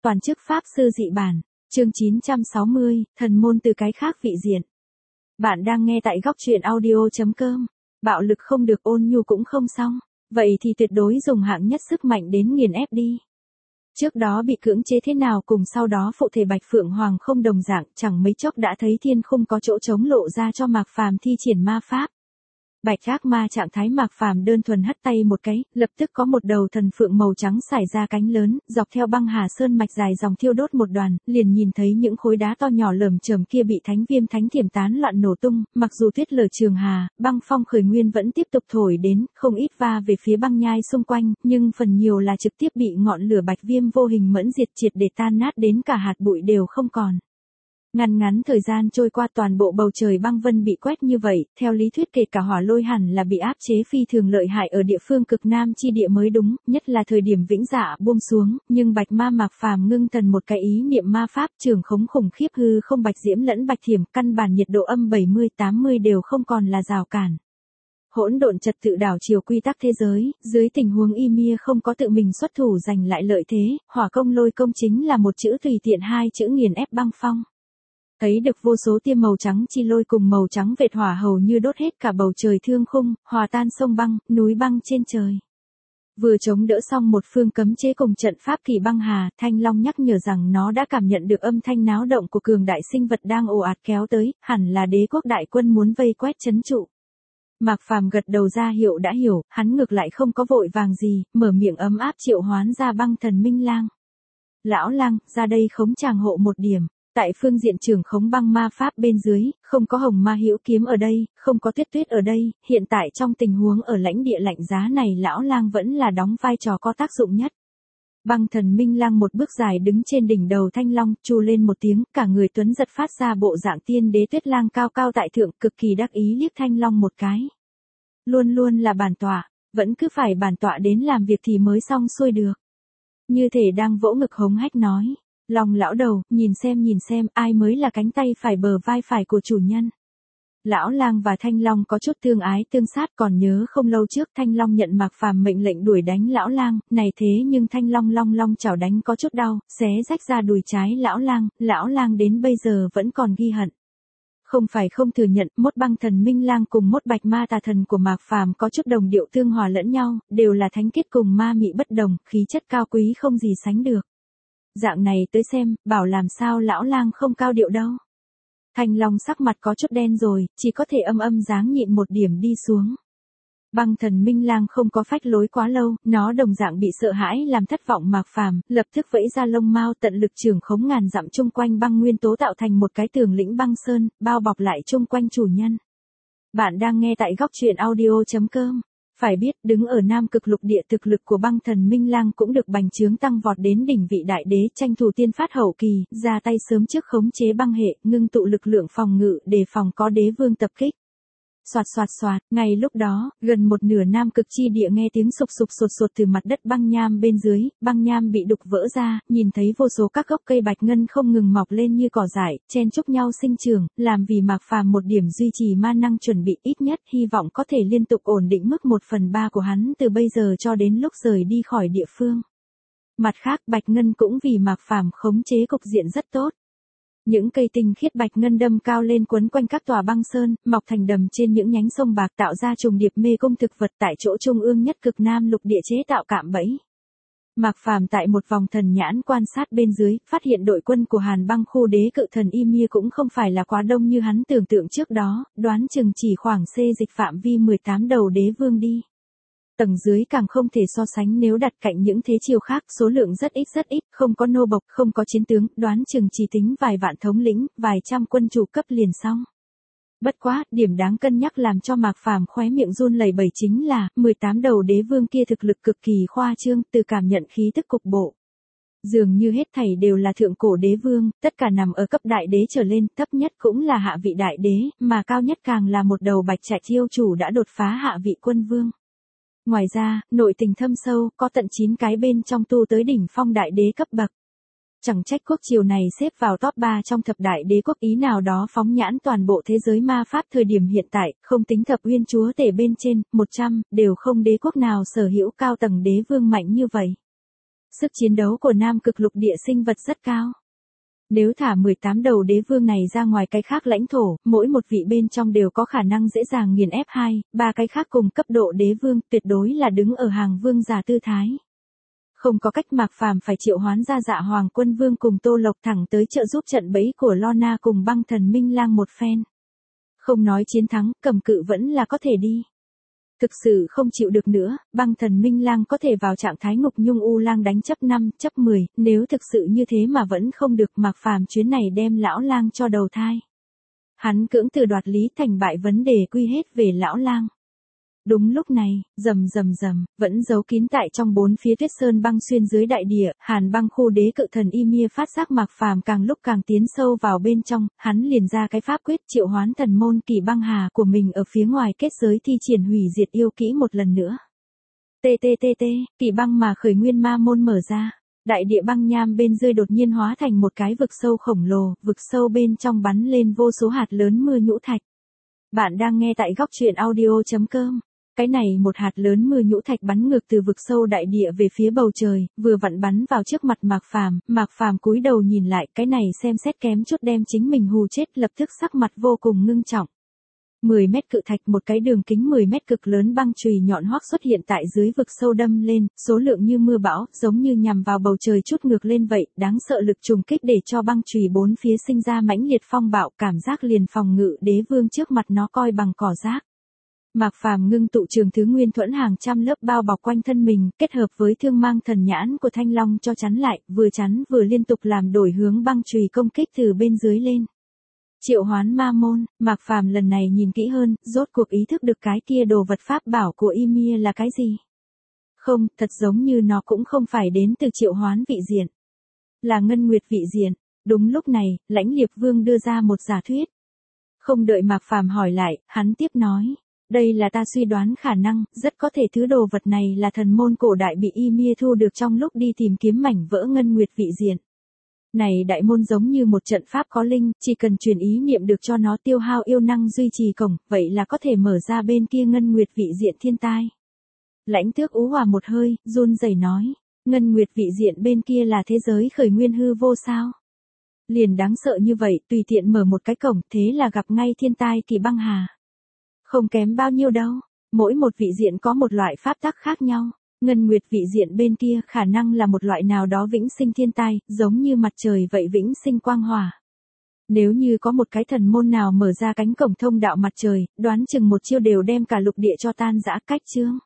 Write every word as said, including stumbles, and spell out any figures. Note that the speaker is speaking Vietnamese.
Toàn chức Pháp Sư dị bản, chương chín trăm sáu mươi, thần môn từ cái khác vị diện. Bạn đang nghe tại góc truyện audio.com. Bạo lực không được, ôn nhu cũng không xong. Vậy thì tuyệt đối dùng hạng nhất sức mạnh đến nghiền ép đi. Trước đó bị cưỡng chế thế nào cùng sau đó phụ thể Bạch Phượng Hoàng không đồng dạng, chẳng mấy chốc đã thấy thiên khung có chỗ trống lộ ra cho Mạc Phàm thi triển ma pháp. Bạch ác ma trạng thái Mạc Phàm đơn thuần hất tay một cái, lập tức có một đầu thần phượng màu trắng xải ra cánh lớn, dọc theo băng hà sơn mạch dài dòng thiêu đốt một đoàn, liền nhìn thấy những khối đá to nhỏ lởm chởm kia bị thánh viêm thánh thiểm tán loạn nổ tung, mặc dù tuyết lở trường hà, băng phong khởi nguyên vẫn tiếp tục thổi đến, không ít va về phía băng nhai xung quanh, nhưng phần nhiều là trực tiếp bị ngọn lửa bạch viêm vô hình mẫn diệt triệt để tan nát đến cả hạt bụi đều không còn. Ngắn ngắn thời gian trôi qua, toàn bộ bầu trời băng vân bị quét như vậy, theo lý thuyết kể cả hỏa lôi hẳn là bị áp chế phi thường lợi hại ở địa phương cực nam chi địa mới đúng, nhất là thời điểm vĩnh dạ buông xuống, nhưng Bạch Ma Mạc Phàm ngưng thần một cái ý niệm ma pháp trường khống khủng khiếp hư không bạch diễm lẫn bạch thiểm, căn bản nhiệt độ âm bảy mươi tám mươi đều không còn là rào cản. Hỗn độn trật tự đảo chiều quy tắc thế giới, dưới tình huống Ymir không có tự mình xuất thủ giành lại lợi thế, hỏa công lôi công chính là một chữ tùy tiện hai chữ nghiền ép băng phong. Thấy được vô số tia màu trắng chi lôi cùng màu trắng vệt hỏa hầu như đốt hết cả bầu trời thương khung, hòa tan sông băng, núi băng trên trời. Vừa chống đỡ xong một phương cấm chế cùng trận pháp kỳ băng hà, Thanh Long nhắc nhở rằng nó đã cảm nhận được âm thanh náo động của cường đại sinh vật đang ồ ạt kéo tới, hẳn là đế quốc đại quân muốn vây quét trấn trụ. Mạc Phàm gật đầu ra hiệu đã hiểu, hắn ngược lại không có vội vàng gì, mở miệng ấm áp triệu hoán ra băng thần Minh Lang. Lão Lang, ra đây khống tràng hộ một điểm. Tại phương diện trưởng khống băng ma pháp bên dưới, không có hồng ma hữu kiếm ở đây, không có tuyết tuyết ở đây, hiện tại trong tình huống ở lãnh địa lạnh giá này Lão Lang vẫn là đóng vai trò có tác dụng nhất. Băng thần Minh Lang một bước dài đứng trên đỉnh đầu Thanh Long, chu lên một tiếng, cả người tuấn giật phát ra bộ dạng tiên đế Tuyết Lang cao cao tại thượng, cực kỳ đắc ý liếc Thanh Long một cái. Luôn luôn là bản tọa, vẫn cứ phải bản tọa đến làm việc thì mới xong xuôi được. Như thể đang vỗ ngực hống hách nói. Long lão đầu, nhìn xem nhìn xem, ai mới là cánh tay phải bờ vai phải của chủ nhân. Lão Lang và Thanh Long có chút tương ái tương sát, còn nhớ không lâu trước Thanh Long nhận Mạc Phàm mệnh lệnh đuổi đánh Lão Lang, này thế nhưng Thanh Long long long chảo đánh có chút đau, xé rách ra đùi trái Lão Lang, Lão Lang đến bây giờ vẫn còn ghi hận. Không phải không thừa nhận, mốt băng thần Minh Lang cùng mốt bạch ma tà thần của Mạc Phàm có chút đồng điệu tương hòa lẫn nhau, đều là thánh kết cùng ma mị bất đồng, khí chất cao quý không gì sánh được. Dạng này tới xem, bảo làm sao Lão Lang không cao điệu đâu. Thanh Long sắc mặt có chút đen rồi, chỉ có thể âm âm dáng nhịn một điểm đi xuống. Băng thần Minh Lang không có phách lối quá lâu, nó đồng dạng bị sợ hãi làm thất vọng Mạc Phàm, lập tức vẫy ra lông mao tận lực trường khống ngàn dặm chung quanh băng nguyên tố tạo thành một cái tường lĩnh băng sơn, bao bọc lại chung quanh chủ nhân. Bạn đang nghe tại góc truyện audio.com. Phải biết, đứng ở Nam Cực Lục địa thực lực của băng thần Minh Lang cũng được bành trướng tăng vọt đến đỉnh vị đại đế, tranh thủ tiên phát hậu kỳ, ra tay sớm trước khống chế băng hệ, ngưng tụ lực lượng phòng ngự để phòng có đế vương tập kích. Soạt soạt soạt, ngay lúc đó, gần một nửa Nam Cực chi địa nghe tiếng sục sục sột sột từ mặt đất băng nham bên dưới, băng nham bị đục vỡ ra, nhìn thấy vô số các gốc cây bạch ngân không ngừng mọc lên như cỏ dại, chen chúc nhau sinh trưởng, làm vì Mạc Phàm một điểm duy trì ma năng chuẩn bị, ít nhất hy vọng có thể liên tục ổn định mức một phần ba của hắn từ bây giờ cho đến lúc rời đi khỏi địa phương. Mặt khác, bạch ngân cũng vì Mạc Phàm khống chế cục diện rất tốt. Những cây tinh khiết bạch ngân đâm cao lên quấn quanh các tòa băng sơn, mọc thành đầm trên những nhánh sông bạc, tạo ra trùng điệp mê cung thực vật tại chỗ trung ương nhất cực nam lục địa chế tạo cạm bẫy. Mạc Phàm tại một vòng thần nhãn quan sát bên dưới, phát hiện đội quân của Hàn Băng khu đế cự thần Ymir cũng không phải là quá đông như hắn tưởng tượng trước đó, đoán chừng chỉ khoảng xê dịch phạm vi mười tám đầu đế vương đi. Tầng dưới càng không thể so sánh, nếu đặt cạnh những thế chiều khác, số lượng rất ít rất ít, không có nô bộc, không có chiến tướng, đoán chừng chỉ tính vài vạn thống lĩnh, vài trăm quân chủ cấp liền xong. Bất quá, điểm đáng cân nhắc làm cho Mạc Phàm khóe miệng run lẩy bẩy chính là, mười tám đầu đế vương kia thực lực cực kỳ khoa trương, từ cảm nhận khí tức cục bộ. Dường như hết thảy đều là thượng cổ đế vương, tất cả nằm ở cấp đại đế trở lên, thấp nhất cũng là hạ vị đại đế, mà cao nhất càng là một đầu bạch trạch yêu chủ đã đột phá hạ vị quân vương. Ngoài ra, nội tình thâm sâu, có tận chín cái bên trong tu tới đỉnh phong đại đế cấp bậc. Chẳng trách quốc triều này xếp vào top ba trong thập đại đế quốc ý nào đó phóng nhãn toàn bộ thế giới ma pháp thời điểm hiện tại, không tính thập uyên chúa tể bên trên, một trăm, đều không đế quốc nào sở hữu cao tầng đế vương mạnh như vậy. Sức chiến đấu của Nam Cực lục địa sinh vật rất cao. Nếu thả mười tám đầu đế vương này ra ngoài cái khác lãnh thổ, mỗi một vị bên trong đều có khả năng dễ dàng nghiền ép hai, ba cái khác cùng cấp độ đế vương, tuyệt đối là đứng ở hàng vương giả tư thái. Không có cách Mạc Phàm phải triệu hoán ra Dạ Hoàng Quân Vương cùng Tô Lộc thẳng tới trợ giúp trận bẫy của Lorna cùng Băng Thần Minh Lang một phen. Không nói chiến thắng, cầm cự vẫn là có thể đi. Thực sự không chịu được nữa, Băng Thần Minh Lang có thể vào trạng thái ngục nhung u lang đánh chấp năm, chấp mười, nếu thực sự như thế mà vẫn không được, Mạc Phàm chuyến này đem lão lang cho đầu thai. Hắn cưỡng từ đoạt Lý Thành bại vấn đề quy hết về lão lang. Đúng lúc này, rầm rầm rầm, vẫn giấu kín tại trong bốn phía tuyết sơn băng xuyên dưới đại địa, Hàn Băng khu đế cự thần Ymir phát giác Mạc Phàm càng lúc càng tiến sâu vào bên trong, hắn liền ra cái pháp quyết triệu hoán thần môn Kỳ Băng Hà của mình ở phía ngoài kết giới thi triển hủy diệt yêu kỹ một lần nữa. Tê tê tê tê, Kỳ Băng mà khởi nguyên ma môn mở ra, đại địa băng nham bên dưới đột nhiên hóa thành một cái vực sâu khổng lồ, vực sâu bên trong bắn lên vô số hạt lớn mưa nhũ thạch. Bạn đang nghe tại góc truyện audio chấm com. Cái này một hạt lớn mưa nhũ thạch bắn ngược từ vực sâu đại địa về phía bầu trời, vừa vặn bắn vào trước mặt Mạc Phàm, Mạc Phàm cúi đầu nhìn lại, cái này xem xét kém chút đem chính mình hù chết, lập tức sắc mặt vô cùng ngưng trọng. mười mét cự thạch, một cái đường kính mười mét cực lớn băng chùy nhọn hoắc xuất hiện tại dưới vực sâu đâm lên, số lượng như mưa bão, giống như nhằm vào bầu trời chút ngược lên vậy, đáng sợ lực trùng kích để cho băng chùy bốn phía sinh ra mãnh liệt phong bạo, cảm giác liền phòng ngự đế vương trước mặt nó coi bằng cỏ rác. Mạc Phàm ngưng tụ trường thứ nguyên thuẫn hàng trăm lớp bao bọc quanh thân mình, kết hợp với thương mang thần nhãn của Thanh Long cho chắn lại, vừa chắn vừa liên tục làm đổi hướng băng chùy công kích từ bên dưới lên. Triệu hoán ma môn, Mạc Phàm lần này nhìn kỹ hơn, rốt cuộc ý thức được cái kia đồ vật pháp bảo của Ymir là cái gì. Không, thật giống như nó cũng không phải đến từ triệu hoán vị diện. Là ngân nguyệt vị diện. Đúng lúc này, Lãnh Liệt Vương đưa ra một giả thuyết. Không đợi Mạc Phàm hỏi lại, hắn tiếp nói. Đây là ta suy đoán khả năng, rất có thể thứ đồ vật này là thần môn cổ đại bị Ymir thu được trong lúc đi tìm kiếm mảnh vỡ ngân nguyệt vị diện. Này đại môn giống như một trận pháp có linh, chỉ cần truyền ý niệm được cho nó tiêu hao yêu năng duy trì cổng, vậy là có thể mở ra bên kia ngân nguyệt vị diện thiên tai. Lãnh Tước ú hòa một hơi, run rẩy nói, ngân nguyệt vị diện bên kia là thế giới khởi nguyên hư vô sao? Liền đáng sợ như vậy, tùy tiện mở một cái cổng, thế là gặp ngay thiên tai Kỳ Băng Hà. Không kém bao nhiêu đâu, mỗi một vị diện có một loại pháp tắc khác nhau, ngân nguyệt vị diện bên kia khả năng là một loại nào đó vĩnh sinh thiên tai, giống như mặt trời vậy vĩnh sinh quang hỏa. Nếu như có một cái thần môn nào mở ra cánh cổng thông đạo mặt trời, đoán chừng một chiêu đều đem cả lục địa cho tan rã cách chương.